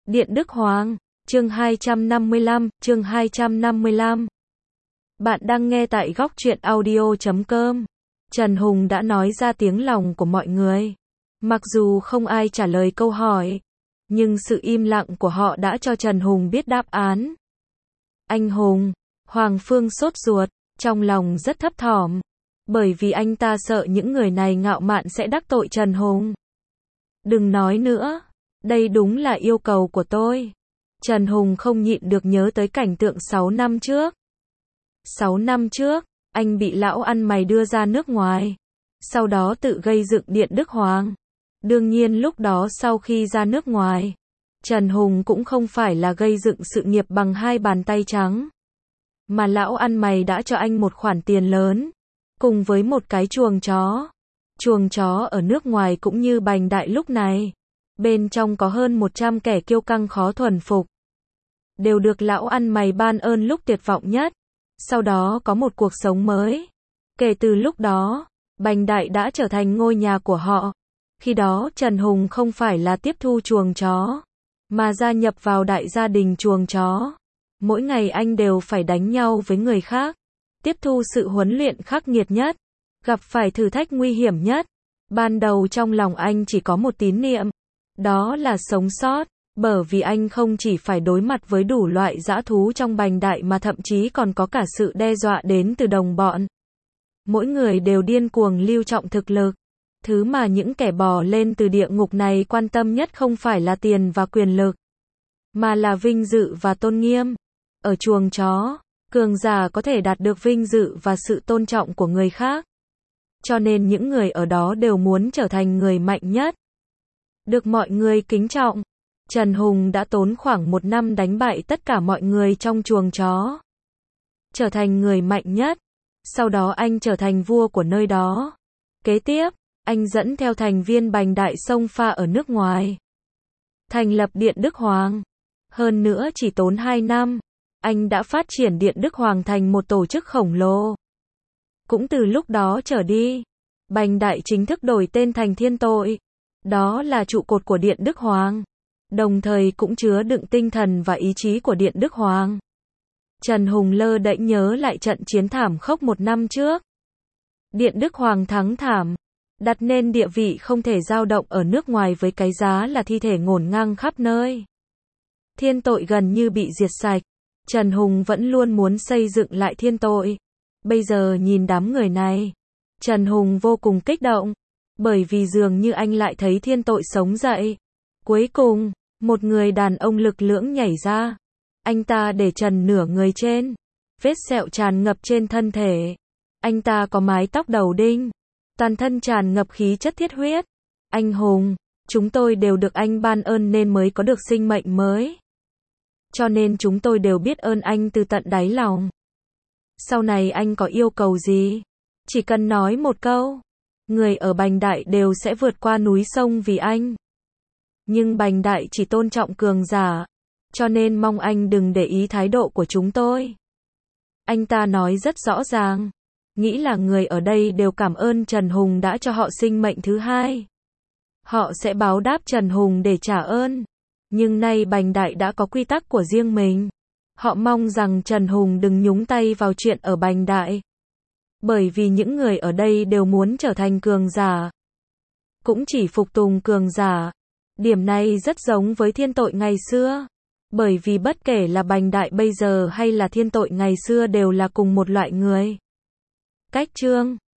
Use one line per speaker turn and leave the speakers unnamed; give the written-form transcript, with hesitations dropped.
Điện Đức Hoàng, chương 255. Bạn đang nghe tại góc truyện audio.com. Trần Hùng đã nói ra tiếng lòng của mọi người. Mặc dù không ai trả lời câu hỏi, nhưng sự im lặng của họ đã cho Trần Hùng biết đáp án. Anh Hùng, Hoàng Phương sốt ruột, trong lòng rất thấp thỏm, bởi vì anh ta sợ những người này ngạo mạn sẽ đắc tội Trần Hùng. Đừng nói nữa, đây đúng là yêu cầu của tôi. Trần Hùng không nhịn được nhớ tới cảnh tượng 6 năm trước. 6 năm trước, anh bị lão ăn mày đưa ra nước ngoài, sau đó tự gây dựng Điện Đức Hoàng. Đương nhiên lúc đó sau khi ra nước ngoài, Trần Hùng cũng không phải là gây dựng sự nghiệp bằng hai bàn tay trắng, mà lão ăn mày đã cho anh một khoản tiền lớn, cùng với một cái chuồng chó. Chuồng chó ở nước ngoài cũng như Bành Đại lúc này, bên trong có hơn 100 kẻ kiêu căng khó thuần phục, đều được lão ăn mày ban ơn lúc tuyệt vọng nhất, sau đó có một cuộc sống mới. Kể từ lúc đó, Bành Đại đã trở thành ngôi nhà của họ. Khi đó Trần Hùng không phải là tiếp thu chuồng chó, mà gia nhập vào đại gia đình chuồng chó. Mỗi ngày anh đều phải đánh nhau với người khác, tiếp thu sự huấn luyện khắc nghiệt nhất, gặp phải thử thách nguy hiểm nhất. Ban đầu trong lòng anh chỉ có một tín niệm, đó là sống sót, bởi vì anh không chỉ phải đối mặt với đủ loại dã thú trong Bành Đại mà thậm chí còn có cả sự đe dọa đến từ đồng bọn. Mỗi người đều điên cuồng lưu trọng thực lực. Thứ mà những kẻ bò lên từ địa ngục này quan tâm nhất không phải là tiền và quyền lực, mà là vinh dự và tôn nghiêm. Ở chuồng chó, cường giả có thể đạt được vinh dự và sự tôn trọng của người khác. Cho nên những người ở đó đều muốn trở thành người mạnh nhất, được mọi người kính trọng. Trần Hùng đã tốn khoảng 1 năm đánh bại tất cả mọi người trong chuồng chó, trở thành người mạnh nhất. Sau đó anh trở thành vua của nơi đó. Kế tiếp, anh dẫn theo thành viên Bành Đại xông pha ở nước ngoài, thành lập Điện Đức Hoàng. Hơn nữa chỉ tốn 2 năm, anh đã phát triển Điện Đức Hoàng thành một tổ chức khổng lồ. Cũng từ lúc đó trở đi, Bành Đại chính thức đổi tên thành Thiên Tội. Đó là trụ cột của Điện Đức Hoàng, đồng thời cũng chứa đựng tinh thần và ý chí của Điện Đức Hoàng. Trần Hùng lơ đễnh nhớ lại trận chiến thảm khốc 1 năm trước. Điện Đức Hoàng thắng thảm, đặt nên địa vị không thể dao động ở nước ngoài với cái giá là thi thể ngổn ngang khắp nơi. Thiên Tội gần như bị diệt sạch. Trần Hùng vẫn luôn muốn xây dựng lại Thiên Tội. Bây giờ nhìn đám người này, Trần Hùng vô cùng kích động, bởi vì dường như anh lại thấy Thiên Tội sống dậy. Cuối cùng, một người đàn ông lực lưỡng nhảy ra. Anh ta để trần nửa người trên, vết sẹo tràn ngập trên thân thể. Anh ta có mái tóc đầu đinh, toàn thân tràn ngập khí chất thiết huyết. Anh Hùng, chúng tôi đều được anh ban ơn nên mới có được sinh mệnh mới. Cho nên chúng tôi đều biết ơn anh từ tận đáy lòng. Sau này anh có yêu cầu gì, chỉ cần nói một câu, người ở Bành Đại đều sẽ vượt qua núi sông vì anh. Nhưng Bành Đại chỉ tôn trọng cường giả, cho nên mong anh đừng để ý thái độ của chúng tôi. Anh ta nói rất rõ ràng, nghĩ là người ở đây đều cảm ơn Trần Hùng đã cho họ sinh mệnh thứ hai. Họ sẽ báo đáp Trần Hùng để trả ơn. Nhưng nay Bành Đại đã có quy tắc của riêng mình. Họ mong rằng Trần Hùng đừng nhúng tay vào chuyện ở Bành Đại. Bởi vì những người ở đây đều muốn trở thành cường giả, cũng chỉ phục tùng cường giả. Điểm này rất giống với Thiên Tội ngày xưa. Bởi vì bất kể là Bành Đại bây giờ hay là Thiên Tội ngày xưa đều là cùng một loại người. Cách chương